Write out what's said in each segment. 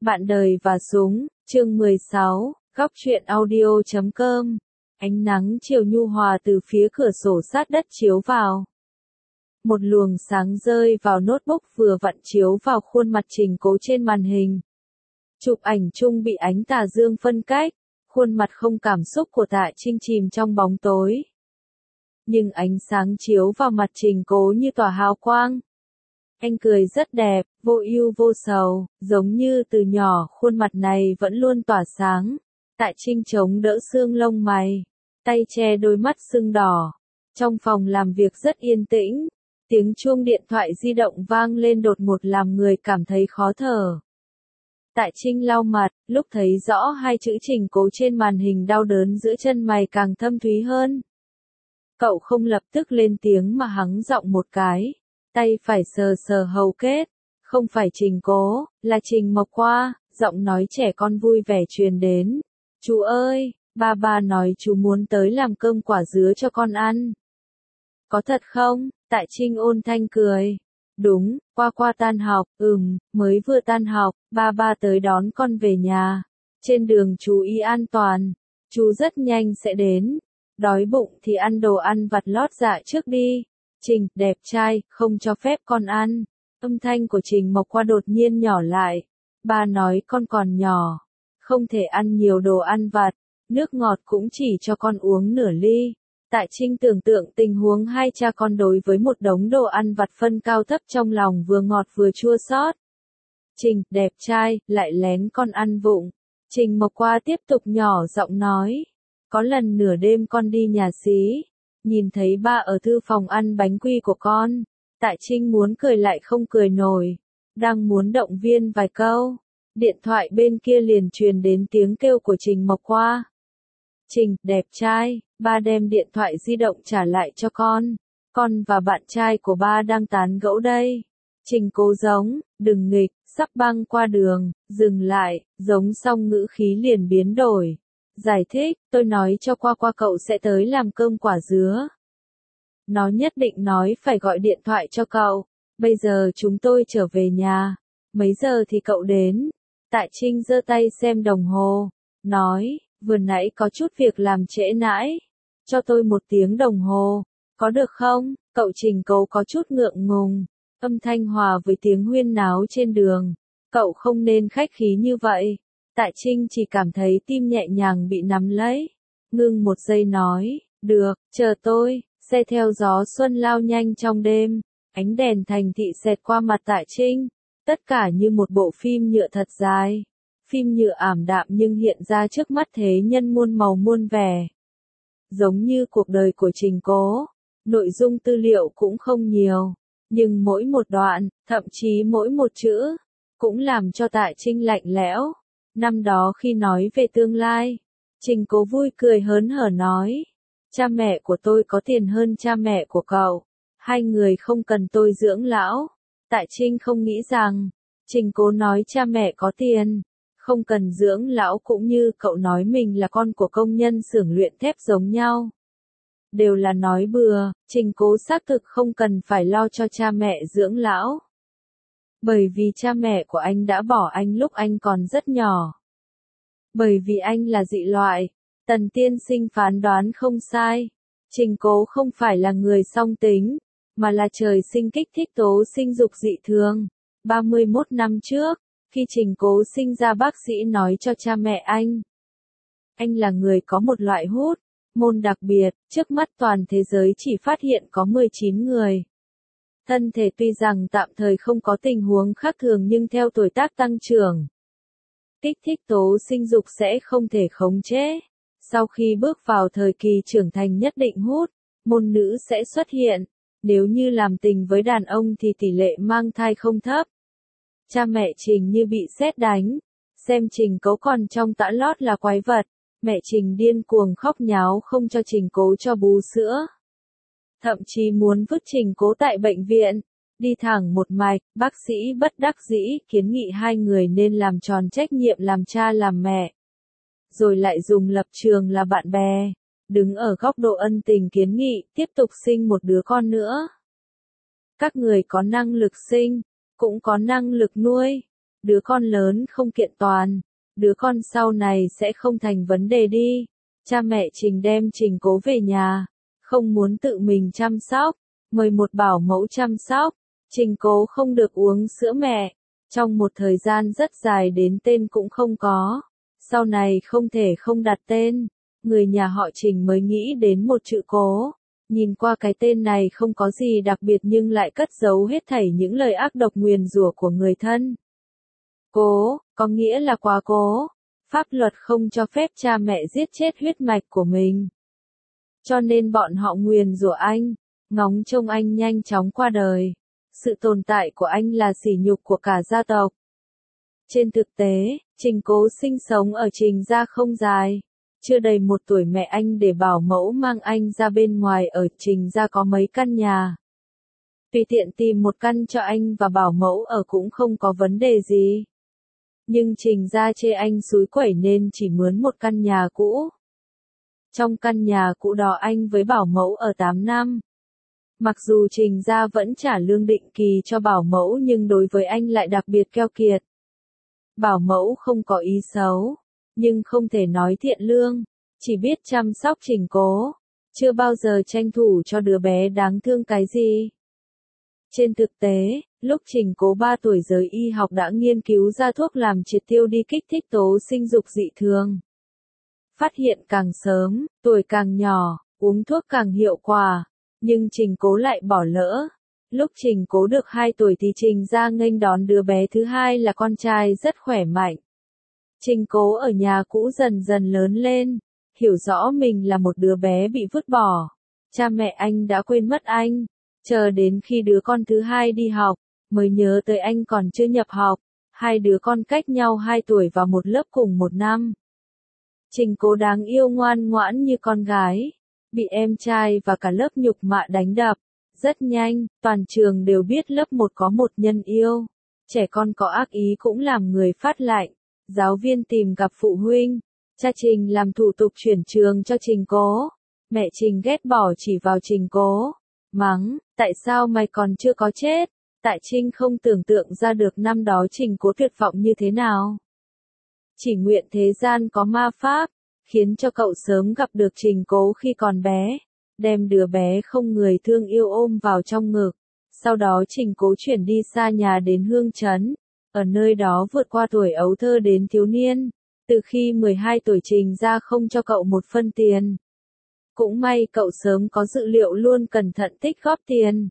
Bạn đời và súng, chương 16, góc truyện audio.com. Ánh nắng chiều nhu hòa từ phía cửa sổ sát đất chiếu vào. Một luồng sáng rơi vào notebook vừa vặn chiếu vào khuôn mặt Trình Cố trên màn hình. Chụp ảnh chung bị ánh tà dương phân cách, khuôn mặt không cảm xúc của Tạ Trinh chìm trong bóng tối. Nhưng ánh sáng chiếu vào mặt Trình Cố như tỏa hào quang. Anh cười rất đẹp, vô ưu vô sầu, giống như từ nhỏ khuôn mặt này vẫn luôn tỏa sáng. Tạ Trinh chống đỡ xương lông mày, tay che đôi mắt sưng đỏ. Trong phòng làm việc rất yên tĩnh, tiếng chuông điện thoại di động vang lên đột ngột làm người cảm thấy khó thở. Tạ Trinh lau mặt, lúc thấy rõ hai chữ Trình Cố trên màn hình đau đớn giữa chân mày càng thâm thúy hơn. Cậu không lập tức lên tiếng mà hắng giọng một cái. Tay phải sờ sờ hầu kết, không phải Trình Cố, là Trình Mộc Qua, giọng nói trẻ con vui vẻ truyền đến. Chú ơi, ba nói chú muốn tới làm cơm quả dứa cho con ăn. Có thật không? Tạ Trinh ôn thanh cười. Đúng, qua tan học, mới vừa tan học, ba tới đón con về nhà. Trên đường chú ý an toàn, chú rất nhanh sẽ đến. Đói bụng thì ăn đồ ăn vặt lót dạ trước đi. Trình, đẹp trai, không cho phép con ăn. Âm thanh của Trình Mộc Qua đột nhiên nhỏ lại. Ba nói con còn nhỏ, không thể ăn nhiều đồ ăn vặt, nước ngọt cũng chỉ cho con uống nửa ly. Tạ Trinh tưởng tượng tình huống hai cha con đối với một đống đồ ăn vặt phân cao thấp trong lòng vừa ngọt vừa chua xót. Trình, đẹp trai, lại lén con ăn vụng. Trình Mộc Qua tiếp tục nhỏ giọng nói. Có lần nửa đêm con đi nhà xí, nhìn thấy ba ở thư phòng ăn bánh quy của con. Tạ Trinh muốn cười lại không cười nổi, đang muốn động viên vài câu. Điện thoại bên kia liền truyền đến tiếng kêu của Trình Mộc Qua. Trình, đẹp trai, ba đem điện thoại di động trả lại cho con và bạn trai của ba đang tán gẫu đây. Trình Cố giống, đừng nghịch, sắp băng qua đường, dừng lại, giống xong ngữ khí liền biến đổi. Giải thích, tôi nói cho qua cậu sẽ tới làm cơm quả dứa. Nó nhất định nói phải gọi điện thoại cho cậu. Bây giờ chúng tôi trở về nhà. Mấy giờ thì cậu đến? Tạ Trinh giơ tay xem đồng hồ. Nói, vừa nãy có chút việc làm trễ nãi. Cho tôi 1 tiếng đồng hồ. Có được không? Cậu Trình Cố có chút ngượng ngùng. Âm thanh hòa với tiếng huyên náo trên đường. Cậu không nên khách khí như vậy. Tạ Trinh chỉ cảm thấy tim nhẹ nhàng bị nắm lấy. Ngưng một giây nói, được, chờ tôi. Xe theo gió xuân lao nhanh trong đêm. Ánh đèn thành thị xẹt qua mặt Tạ Trinh. Tất cả như một bộ phim nhựa thật dài. Phim nhựa ảm đạm nhưng hiện ra trước mắt thế nhân muôn màu muôn vẻ. Giống như cuộc đời của Trình Cố. Nội dung tư liệu cũng không nhiều. Nhưng mỗi một đoạn, thậm chí mỗi một chữ, cũng làm cho Tạ Trinh lạnh lẽo. Năm đó khi nói về tương lai, Trình Cố vui cười hớn hở nói. Cha mẹ của tôi có tiền hơn cha mẹ của cậu. Hai người không cần tôi dưỡng lão. Tạ Trinh không nghĩ rằng, Trình Cố nói cha mẹ có tiền, không cần dưỡng lão cũng như cậu nói mình là con của công nhân xưởng luyện thép giống nhau. Đều là nói bừa, Trình Cố xác thực không cần phải lo cho cha mẹ dưỡng lão. Bởi vì cha mẹ của anh đã bỏ anh lúc anh còn rất nhỏ. Bởi vì anh là dị loại. Tần tiên sinh phán đoán không sai. Trình Cố không phải là người song tính, mà là trời sinh kích thích tố sinh dục dị thường. 31 năm trước, khi Trình Cố sinh ra bác sĩ nói cho cha mẹ anh là người có một loại hút, môn đặc biệt, trước mắt toàn thế giới chỉ phát hiện có 19 người. Thân thể tuy rằng tạm thời không có tình huống khác thường nhưng theo tuổi tác tăng trưởng, kích thích tố sinh dục sẽ không thể khống chế. Sau khi bước vào thời kỳ trưởng thành nhất định hút, môn nữ sẽ xuất hiện. Nếu như làm tình với đàn ông thì tỷ lệ mang thai không thấp. Cha mẹ Trình như bị sét đánh. Xem Trình Cố còn trong tã lót là quái vật. Mẹ Trình điên cuồng khóc nháo không cho Trình Cố cho bú sữa. Thậm chí muốn vứt Trình Cố tại bệnh viện. Đi thẳng một mạch, bác sĩ bất đắc dĩ kiến nghị hai người nên làm tròn trách nhiệm làm cha làm mẹ. Rồi lại dùng lập trường là bạn bè, đứng ở góc độ ân tình kiến nghị, tiếp tục sinh một đứa con nữa. Các người có năng lực sinh, cũng có năng lực nuôi. đứa con lớn không kiện toàn, đứa con sau này sẽ không thành vấn đề đi. Cha mẹ Trình đem Trình Cố về nhà, không muốn tự mình chăm sóc, mời một bảo mẫu chăm sóc. Trình Cố không được uống sữa mẹ, trong một thời gian rất dài đến tên cũng không có. Sau này không thể không đặt tên, người nhà họ Trình mới nghĩ đến một chữ Cố. Nhìn qua cái tên này không có gì đặc biệt nhưng lại cất giấu hết thảy những lời ác độc nguyền rủa của người thân. Cố, có nghĩa là quá cố. Pháp luật không cho phép cha mẹ giết chết huyết mạch của mình. Cho nên bọn họ nguyền rủa anh, ngóng trông anh nhanh chóng qua đời. Sự tồn tại của anh là sỉ nhục của cả gia tộc. Trên thực tế, Trình Cố sinh sống ở Trình gia không dài. Chưa đầy 1 tuổi mẹ anh để bảo mẫu mang anh ra bên ngoài ở Trình gia có mấy căn nhà. Tùy tiện tìm một căn cho anh và bảo mẫu ở cũng không có vấn đề gì. Nhưng Trình gia chê anh xúi quẩy nên chỉ mướn một căn nhà cũ. Trong căn nhà cũ đó anh với bảo mẫu ở 8 năm. Mặc dù Trình gia vẫn trả lương định kỳ cho bảo mẫu nhưng đối với anh lại đặc biệt keo kiệt. Bảo mẫu không có ý xấu, nhưng không thể nói thiện lương, chỉ biết chăm sóc Trình Cố, chưa bao giờ tranh thủ cho đứa bé đáng thương cái gì. Trên thực tế, lúc Trình Cố 3 tuổi giới y học đã nghiên cứu ra thuốc làm triệt tiêu đi kích thích tố sinh dục dị thường. Phát hiện càng sớm, tuổi càng nhỏ, uống thuốc càng hiệu quả, nhưng Trình Cố lại bỏ lỡ. Lúc Trình Cố được 2 tuổi thì Trình gia nghênh đón đứa bé thứ hai là con trai rất khỏe mạnh. Trình Cố ở nhà cũ dần dần lớn lên, hiểu rõ mình là một đứa bé bị vứt bỏ. Cha mẹ anh đã quên mất anh, chờ đến khi đứa con thứ hai đi học, mới nhớ tới anh còn chưa nhập học. 2 đứa con cách nhau 2 tuổi vào một lớp cùng một năm. Trình Cố đáng yêu ngoan ngoãn như con gái, bị em trai và cả lớp nhục mạ đánh đập. Rất nhanh, toàn trường đều biết lớp 1 có một nhân yêu. Trẻ con có ác ý cũng làm người phát lạnh. Giáo viên tìm gặp phụ huynh. Cha Trình làm thủ tục chuyển trường cho Trình Cố. Mẹ Trình ghét bỏ chỉ vào Trình Cố. Mắng, tại sao mày còn chưa có chết? Tại Trinh không tưởng tượng ra được năm đó Trình Cố tuyệt vọng như thế nào. Chỉ nguyện thế gian có ma pháp, khiến cho cậu sớm gặp được Trình Cố khi còn bé. Đem đứa bé không người thương yêu ôm vào trong ngực. Sau đó Trình Cố chuyển đi xa nhà đến Hương Trấn. Ở nơi đó vượt qua tuổi ấu thơ đến thiếu niên. Từ khi 12 tuổi Trình gia không cho cậu một phân tiền. Cũng may cậu sớm có dự liệu luôn cẩn thận tích góp tiền.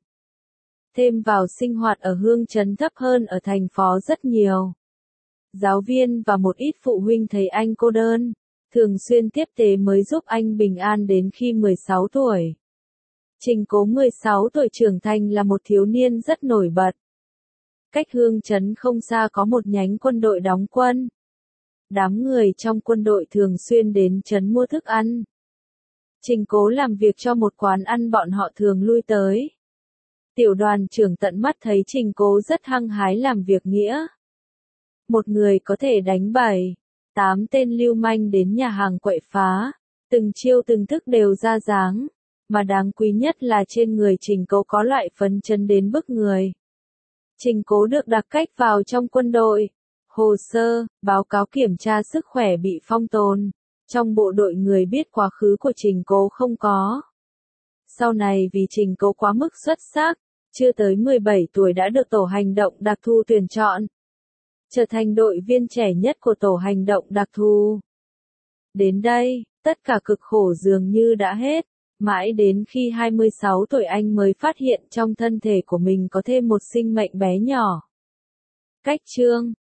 Thêm vào sinh hoạt ở Hương Trấn thấp hơn ở thành phố rất nhiều. Giáo viên và một ít phụ huynh thấy anh cô đơn. Thường xuyên tiếp tế mới giúp anh bình an đến khi 16 tuổi. Trình Cố 16 tuổi trưởng thành là một thiếu niên rất nổi bật. Cách Hương Trấn không xa có một nhánh quân đội đóng quân. Đám người trong quân đội thường xuyên đến trấn mua thức ăn. Trình Cố làm việc cho một quán ăn bọn họ thường lui tới. Tiểu đoàn trưởng tận mắt thấy Trình Cố rất hăng hái làm việc nghĩa. Một người có thể đánh 7-8 tên lưu manh đến nhà hàng quậy phá, từng chiêu từng thức đều ra dáng, mà đáng quý nhất là trên người Trình Cố có loại phấn chấn đến bức người. Trình Cố được đặc cách vào trong quân đội, hồ sơ, báo cáo kiểm tra sức khỏe bị phong tồn, trong bộ đội người biết quá khứ của Trình Cố không có. Sau này vì Trình Cố quá mức xuất sắc, chưa tới 17 tuổi đã được tổ hành động đặc thù tuyển chọn. Trở thành đội viên trẻ nhất của tổ hành động đặc thù. Đến đây, tất cả cực khổ dường như đã hết, mãi đến khi 26 tuổi anh mới phát hiện trong thân thể của mình có thêm một sinh mệnh bé nhỏ. Cách chương